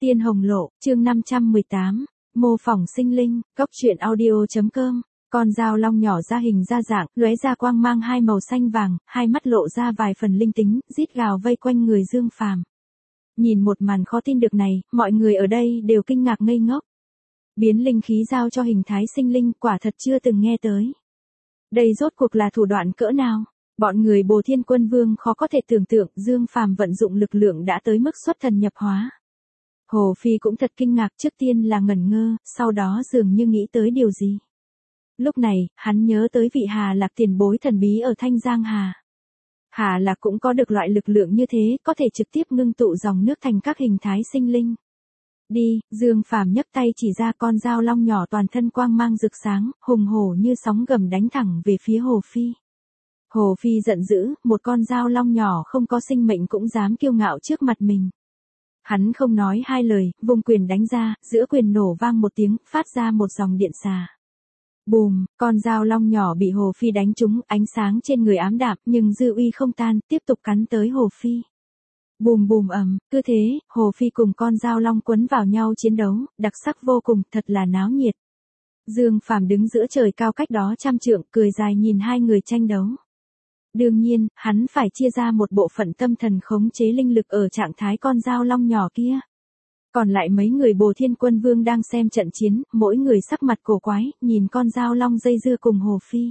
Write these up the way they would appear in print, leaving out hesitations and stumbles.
Tiên Hồng Lộ, chương 518, mô phỏng sinh linh, góc truyện audio.com. Con dao long nhỏ ra hình ra dạng, lóe ra quang mang hai màu xanh vàng, hai mắt lộ ra vài phần linh tính, rít gào vây quanh người Dương Phàm. Nhìn một màn khó tin được này, mọi người ở đây đều kinh ngạc ngây ngốc. Biến linh khí giao cho hình thái sinh linh, quả thật chưa từng nghe tới. Đây rốt cuộc là thủ đoạn cỡ nào? Bọn người Bồ Thiên Quân Vương khó có thể tưởng tượng Dương Phàm vận dụng lực lượng đã tới mức xuất thần nhập hóa. Hồ Phi cũng thật kinh ngạc, trước tiên là ngẩn ngơ, sau đó dường như nghĩ tới điều gì. Lúc này, hắn nhớ tới vị Hà Lạc tiền bối thần bí ở Thanh Giang Hà. Hà Lạc cũng có được loại lực lượng như thế, có thể trực tiếp ngưng tụ dòng nước thành các hình thái sinh linh. Đi, Dương Phàm nhấc tay chỉ ra con dao long nhỏ toàn thân quang mang rực sáng, hùng hổ như sóng gầm đánh thẳng về phía Hồ Phi. Hồ Phi giận dữ, một con dao long nhỏ không có sinh mệnh cũng dám kiêu ngạo trước mặt mình. Hắn không nói hai lời, vung quyền đánh ra, giữa quyền nổ vang một tiếng, phát ra một dòng điện xà. Bùm, con dao long nhỏ bị Hồ Phi đánh trúng, ánh sáng trên người ám đạm, nhưng dư uy không tan, tiếp tục cắn tới Hồ Phi. Bùm bùm ầm, cứ thế, Hồ Phi cùng con dao long quấn vào nhau chiến đấu, đặc sắc vô cùng, thật là náo nhiệt. Dương Phàm đứng giữa trời cao cách đó trăm trượng, cười dài nhìn hai người tranh đấu. Đương nhiên, hắn phải chia ra một bộ phận tâm thần khống chế linh lực ở trạng thái con dao long nhỏ kia. Còn lại mấy người Bồ Thiên Quân Vương đang xem trận chiến, mỗi người sắc mặt cổ quái, nhìn con dao long dây dưa cùng Hồ Phi.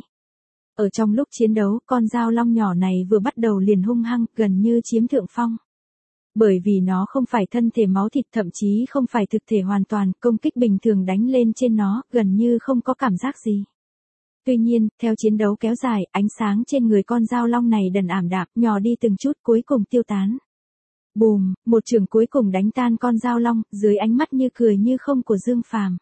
Ở trong lúc chiến đấu, con dao long nhỏ này vừa bắt đầu liền hung hăng, gần như chiếm thượng phong. Bởi vì nó không phải thân thể máu thịt, thậm chí không phải thực thể hoàn toàn, công kích bình thường đánh lên trên nó, gần như không có cảm giác gì. Tuy nhiên, theo chiến đấu kéo dài, ánh sáng trên người con dao long này dần ảm đạm, nhỏ đi từng chút, cuối cùng tiêu tán. Bùm, một trường cuối cùng đánh tan con dao long, dưới ánh mắt như cười như không của Dương Phàm.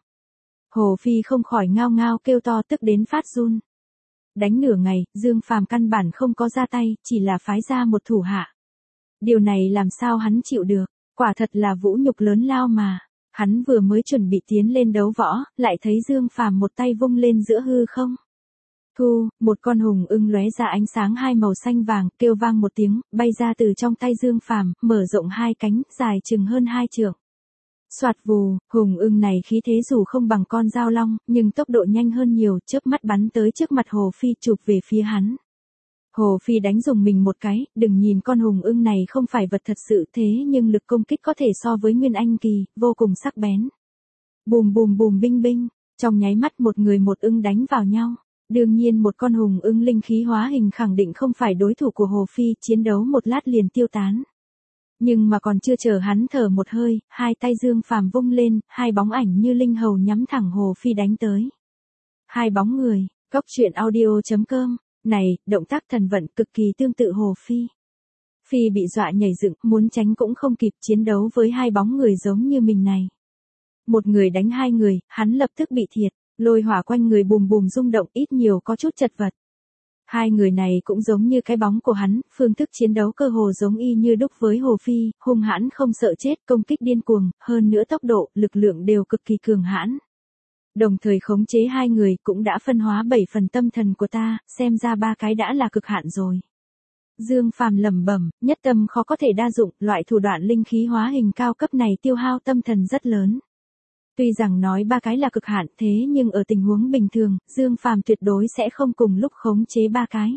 Hồ Phi không khỏi ngao ngao kêu to, tức đến phát run. Đánh nửa ngày, Dương Phàm căn bản không có ra tay, chỉ là phái ra một thủ hạ. Điều này làm sao hắn chịu được, quả thật là vũ nhục lớn lao mà. Hắn vừa mới chuẩn bị tiến lên đấu võ, lại thấy Dương Phàm một tay vung lên giữa hư không. Thu, một con hùng ưng lóe ra ánh sáng hai màu xanh vàng, kêu vang một tiếng, bay ra từ trong tay Dương Phàm, mở rộng hai cánh, dài chừng hơn 2 trượng. Soạt vù, hùng ưng này khí thế dù không bằng con dao long, nhưng tốc độ nhanh hơn nhiều, chớp mắt bắn tới trước mặt Hồ Phi chụp về phía hắn. Hồ Phi đánh dùng mình một cái, đừng nhìn con hùng ưng này không phải vật thật sự thế nhưng lực công kích có thể so với Nguyên Anh kỳ, vô cùng sắc bén. Bùm bùm bùm binh binh, trong nháy mắt một người một ưng đánh vào nhau. Đương nhiên một con hùng ưng linh khí hóa hình khẳng định không phải đối thủ của Hồ Phi, chiến đấu một lát liền tiêu tán. Nhưng mà còn chưa chờ hắn thở một hơi, hai tay Dương Phàm vung lên, hai bóng ảnh như linh hầu nhắm thẳng Hồ Phi đánh tới. Hai bóng người, góc truyện audio.com, này, động tác thần vận cực kỳ tương tự Hồ Phi. Phi bị dọa nhảy dựng, muốn tránh cũng không kịp, chiến đấu với hai bóng người giống như mình này. Một người đánh hai người, hắn lập tức bị thiệt. Lôi hỏa quanh người bùm bùm rung động, ít nhiều có chút chật vật. Hai người này cũng giống như cái bóng của hắn, phương thức chiến đấu cơ hồ giống y như đúc với Hồ Phi, hung hãn không sợ chết, công kích điên cuồng, hơn nữa tốc độ, lực lượng đều cực kỳ cường hãn. Đồng thời khống chế hai người cũng đã phân hóa 7 phần tâm thần của ta, xem ra 3 cái đã là cực hạn rồi. Dương Phàm lẩm bẩm, nhất tâm khó có thể đa dụng, loại thủ đoạn linh khí hóa hình cao cấp này tiêu hao tâm thần rất lớn. Tuy rằng nói 3 cái là cực hạn thế nhưng ở tình huống bình thường, Dương Phàm tuyệt đối sẽ không cùng lúc khống chế 3 cái.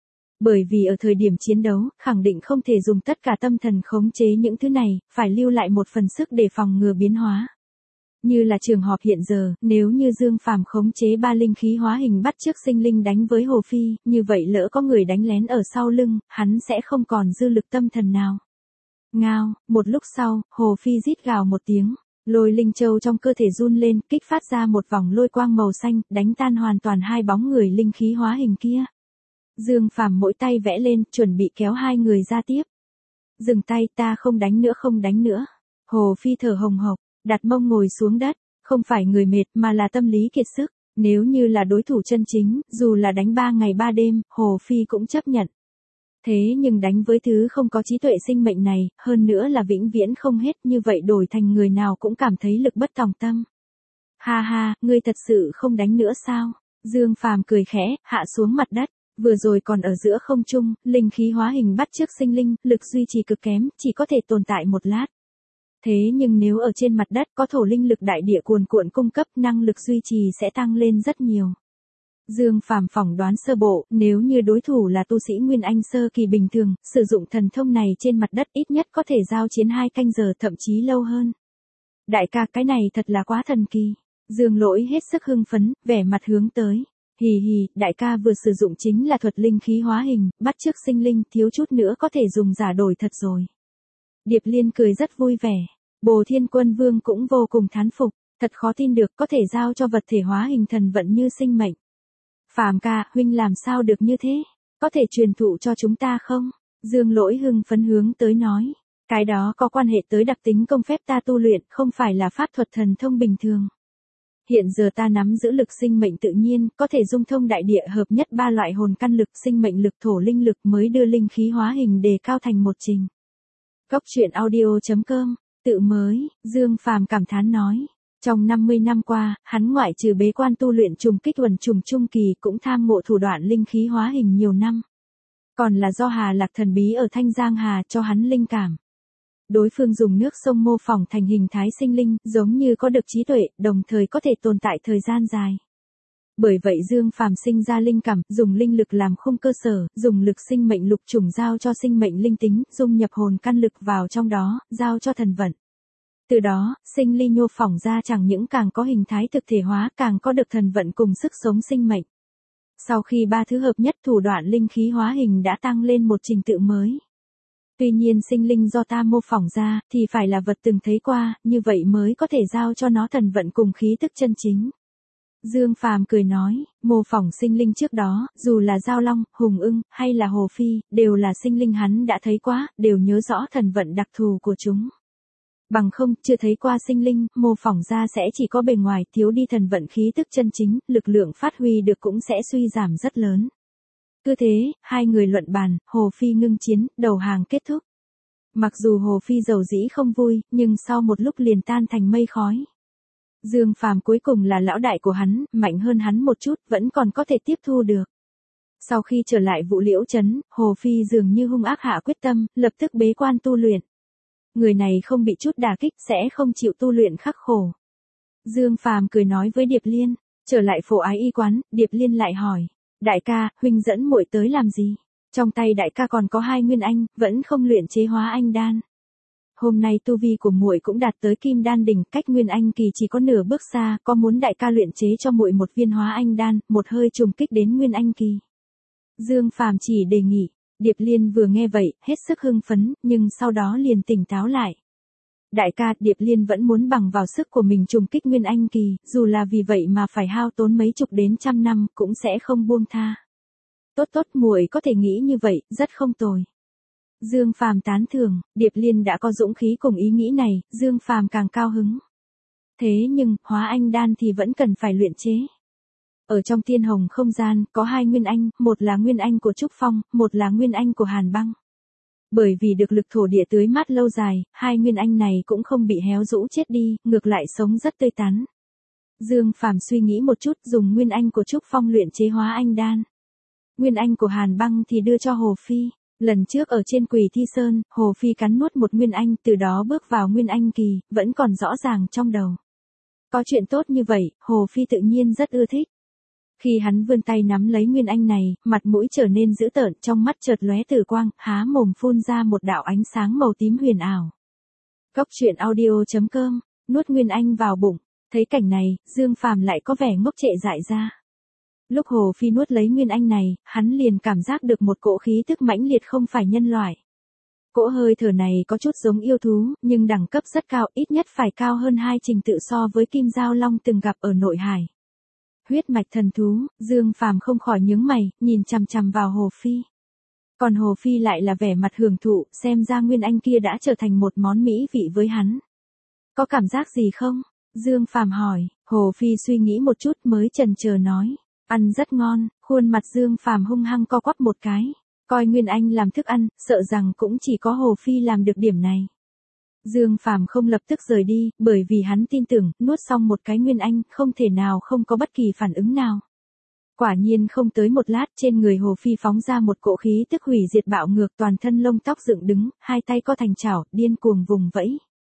Bởi vì ở thời điểm chiến đấu, khẳng định không thể dùng tất cả tâm thần khống chế những thứ này, phải lưu lại một phần sức để phòng ngừa biến hóa. Như là trường hợp hiện giờ, nếu như Dương Phàm khống chế 3 linh khí hóa hình bắt chước sinh linh đánh với Hồ Phi, như vậy lỡ có người đánh lén ở sau lưng, hắn sẽ không còn dư lực tâm thần nào. Ngao, một lúc sau, Hồ Phi rít gào một tiếng. Lôi linh châu trong cơ thể run lên, kích phát ra một vòng lôi quang màu xanh, đánh tan hoàn toàn hai bóng người linh khí hóa hình kia. Dương Phàm mỗi tay vẽ lên, chuẩn bị kéo hai người ra tiếp. Dừng tay, ta không đánh nữa, không đánh nữa. Hồ Phi thở hồng hộc, đặt mông ngồi xuống đất, không phải người mệt mà là tâm lý kiệt sức. Nếu như là đối thủ chân chính, dù là đánh 3 ngày 3 đêm, Hồ Phi cũng chấp nhận. Thế nhưng đánh với thứ không có trí tuệ sinh mệnh này, hơn nữa là vĩnh viễn không hết, như vậy đổi thành người nào cũng cảm thấy lực bất tòng tâm. Ha ha, ngươi thật sự không đánh nữa sao? Dương Phàm cười khẽ, hạ xuống mặt đất, vừa rồi còn ở giữa không trung, linh khí hóa hình bắt chước sinh linh, lực duy trì cực kém, chỉ có thể tồn tại một lát. Thế nhưng nếu ở trên mặt đất có thổ linh lực đại địa cuồn cuộn cung cấp, năng lực duy trì sẽ tăng lên rất nhiều. Dương Phàm phỏng đoán sơ bộ, nếu như đối thủ là tu sĩ Nguyên Anh sơ kỳ bình thường, sử dụng thần thông này trên mặt đất ít nhất có thể giao chiến 2 canh giờ thậm chí lâu hơn. Đại ca, cái này thật là quá thần kỳ. Dương Lỗi hết sức hưng phấn, vẻ mặt hướng tới. Hì hì, đại ca vừa sử dụng chính là thuật linh khí hóa hình, bắt chước sinh linh, thiếu chút nữa có thể dùng giả đổi thật rồi. Điệp Liên cười rất vui vẻ. Bồ Thiên Quân Vương cũng vô cùng thán phục, thật khó tin được có thể giao cho vật thể hóa hình thần vận như sinh mệnh. Phàm ca, huynh làm sao được như thế? Có thể truyền thụ cho chúng ta không? Dương Lỗi hưng phấn hướng tới nói. Cái đó có quan hệ tới đặc tính công phép ta tu luyện, không phải là pháp thuật thần thông bình thường. Hiện giờ ta nắm giữ lực sinh mệnh tự nhiên, có thể dung thông đại địa hợp nhất 3 loại hồn căn lực, sinh mệnh lực, thổ linh lực mới đưa linh khí hóa hình đề cao thành một trình. Góc truyện audio.com, tự mới, Dương Phàm cảm thán nói. Trong 50 năm qua, hắn ngoại trừ bế quan tu luyện trùng kích quần trùng trung kỳ cũng tham ngộ thủ đoạn linh khí hóa hình nhiều năm. Còn là do Hà Lạc thần bí ở Thanh Giang Hà cho hắn linh cảm. Đối phương dùng nước sông mô phỏng thành hình thái sinh linh, giống như có được trí tuệ, đồng thời có thể tồn tại thời gian dài. Bởi vậy Dương Phàm sinh ra linh cảm, dùng linh lực làm khung cơ sở, dùng lực sinh mệnh lục trùng giao cho sinh mệnh linh tính, dung nhập hồn căn lực vào trong đó, giao cho thần vận. Từ đó, sinh ly nhô phỏng ra chẳng những càng có hình thái thực thể hóa, càng có được thần vận cùng sức sống sinh mệnh. Sau khi 3 thứ hợp nhất, thủ đoạn linh khí hóa hình đã tăng lên một trình tự mới. Tuy nhiên sinh linh do ta mô phỏng ra, thì phải là vật từng thấy qua, như vậy mới có thể giao cho nó thần vận cùng khí tức chân chính. Dương Phàm cười nói, mô phỏng sinh linh trước đó, dù là Giao Long, Hùng Ưng, hay là Hồ Phi, đều là sinh linh hắn đã thấy quá, đều nhớ rõ thần vận đặc thù của chúng. Bằng không, chưa thấy qua sinh linh, mô phỏng ra sẽ chỉ có bề ngoài, thiếu đi thần vận khí tức chân chính, lực lượng phát huy được cũng sẽ suy giảm rất lớn. Cứ thế, hai người luận bàn, Hồ Phi ngưng chiến, đầu hàng kết thúc. Mặc dù Hồ Phi dầu dĩ không vui, nhưng sau một lúc liền tan thành mây khói. Dương Phàm cuối cùng là lão đại của hắn, mạnh hơn hắn một chút, vẫn còn có thể tiếp thu được. Sau khi trở lại Vũ Liễu Trấn, Hồ Phi dường như hung ác hạ quyết tâm, lập tức bế quan tu luyện. Người này không bị chút đả kích sẽ không chịu tu luyện khắc khổ. Dương Phàm cười nói với Điệp Liên, trở lại Phổ Ái Y quán, Điệp Liên lại hỏi, đại ca, huynh dẫn muội tới làm gì? Trong tay đại ca còn có 2 nguyên anh, vẫn không luyện chế hóa anh đan. Hôm nay tu vi của muội cũng đạt tới kim đan đỉnh, cách nguyên anh kỳ chỉ có nửa bước xa, có muốn đại ca luyện chế cho muội một viên hóa anh đan, một hơi trùng kích đến nguyên anh kỳ. Dương Phàm chỉ đề nghị. Điệp Liên vừa nghe vậy, hết sức hưng phấn, nhưng sau đó liền tỉnh táo lại. Đại ca, Điệp Liên vẫn muốn bằng vào sức của mình trùng kích nguyên anh kỳ, dù là vì vậy mà phải hao tốn mấy chục đến trăm năm, cũng sẽ không buông tha. Tốt tốt, muội có thể nghĩ như vậy, rất không tồi. Dương Phàm tán thưởng, Điệp Liên đã có dũng khí cùng ý nghĩ này, Dương Phàm càng cao hứng. Thế nhưng, hóa anh đan thì vẫn cần phải luyện chế. Ở trong Thiên Hồng không gian, có 2 nguyên anh, một là nguyên anh của Trúc Phong, một là nguyên anh của Hàn Băng. Bởi vì được lực thổ địa tưới mát lâu dài, 2 nguyên anh này cũng không bị héo rũ chết đi, ngược lại sống rất tươi tắn. Dương Phàm suy nghĩ một chút, dùng nguyên anh của Trúc Phong luyện chế hóa anh đan. Nguyên anh của Hàn Băng thì đưa cho Hồ Phi. Lần trước ở trên Quỷ Thi Sơn, Hồ Phi cắn nuốt một nguyên anh, từ đó bước vào nguyên anh kỳ, vẫn còn rõ ràng trong đầu. Có chuyện tốt như vậy, Hồ Phi tự nhiên rất ưa thích. Khi hắn vươn tay nắm lấy nguyên anh này, mặt mũi trở nên dữ tợn, trong mắt chợt lóe tử quang, há mồm phun ra một đạo ánh sáng màu tím huyền ảo. Góc truyện audio.com, nuốt nguyên anh vào bụng, thấy cảnh này, Dương Phàm lại có vẻ ngốc trệ dại ra. Lúc Hồ Phi nuốt lấy nguyên anh này, hắn liền cảm giác được một cỗ khí tức mãnh liệt không phải nhân loại. Cỗ hơi thở này có chút giống yêu thú, nhưng đẳng cấp rất cao, ít nhất phải cao hơn 2 trình tự so với Kim Giao Long từng gặp ở nội hải. Huyết mạch thần thú, Dương Phàm không khỏi nhướng mày, nhìn chằm chằm vào Hồ Phi. Còn Hồ Phi lại là vẻ mặt hưởng thụ, xem ra nguyên anh kia đã trở thành một món mỹ vị với hắn. Có cảm giác gì không? Dương Phàm hỏi. Hồ Phi suy nghĩ một chút mới chần chờ nói, ăn rất ngon. Khuôn mặt Dương Phàm hung hăng co quắp một cái, coi nguyên anh làm thức ăn, sợ rằng cũng chỉ có Hồ Phi làm được điểm này. Dương Phàm không lập tức rời đi, bởi vì hắn tin tưởng, nuốt xong một cái nguyên anh, không thể nào không có bất kỳ phản ứng nào. Quả nhiên không tới một lát, trên người Hồ Phi phóng ra một cỗ khí tức hủy diệt bạo ngược, toàn thân lông tóc dựng đứng, 2 tay co thành chảo, điên cuồng vùng vẫy.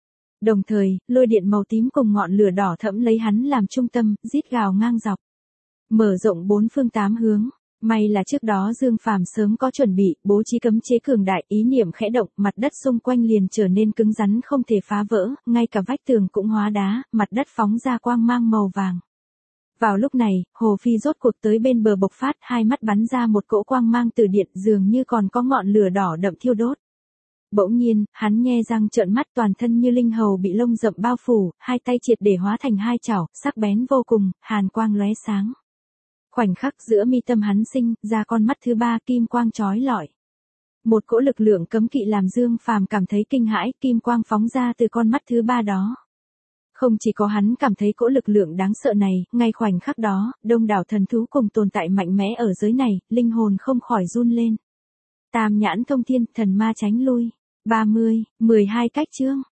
Đồng thời, lôi điện màu tím cùng ngọn lửa đỏ thẫm lấy hắn làm trung tâm, rít gào ngang dọc. Mở rộng bốn phương tám hướng. May là trước đó Dương Phàm sớm có chuẩn bị, bố trí cấm chế cường đại, ý niệm khẽ động, mặt đất xung quanh liền trở nên cứng rắn không thể phá vỡ, ngay cả vách tường cũng hóa đá, mặt đất phóng ra quang mang màu vàng. Vào lúc này, Hồ Phi rốt cuộc tới bên bờ bộc phát, hai mắt bắn ra một cỗ quang mang từ điện, dường như còn có ngọn lửa đỏ đậm thiêu đốt. Bỗng nhiên, hắn nhe răng trợn mắt, toàn thân như linh hầu bị lông rậm bao phủ, hai tay triệt để hóa thành hai chảo, sắc bén vô cùng, hàn quang lóe sáng. Khoảnh khắc giữa mi tâm hắn sinh ra con mắt thứ ba, kim quang chói lọi. Một cỗ lực lượng cấm kỵ làm Dương Phàm cảm thấy kinh hãi, kim quang phóng ra từ con mắt thứ ba đó. Không chỉ có hắn cảm thấy cỗ lực lượng đáng sợ này, ngay khoảnh khắc đó, đông đảo thần thú cùng tồn tại mạnh mẽ ở giới này, linh hồn không khỏi run lên. Tam nhãn thông thiên, thần ma tránh lui. 12 cách chương.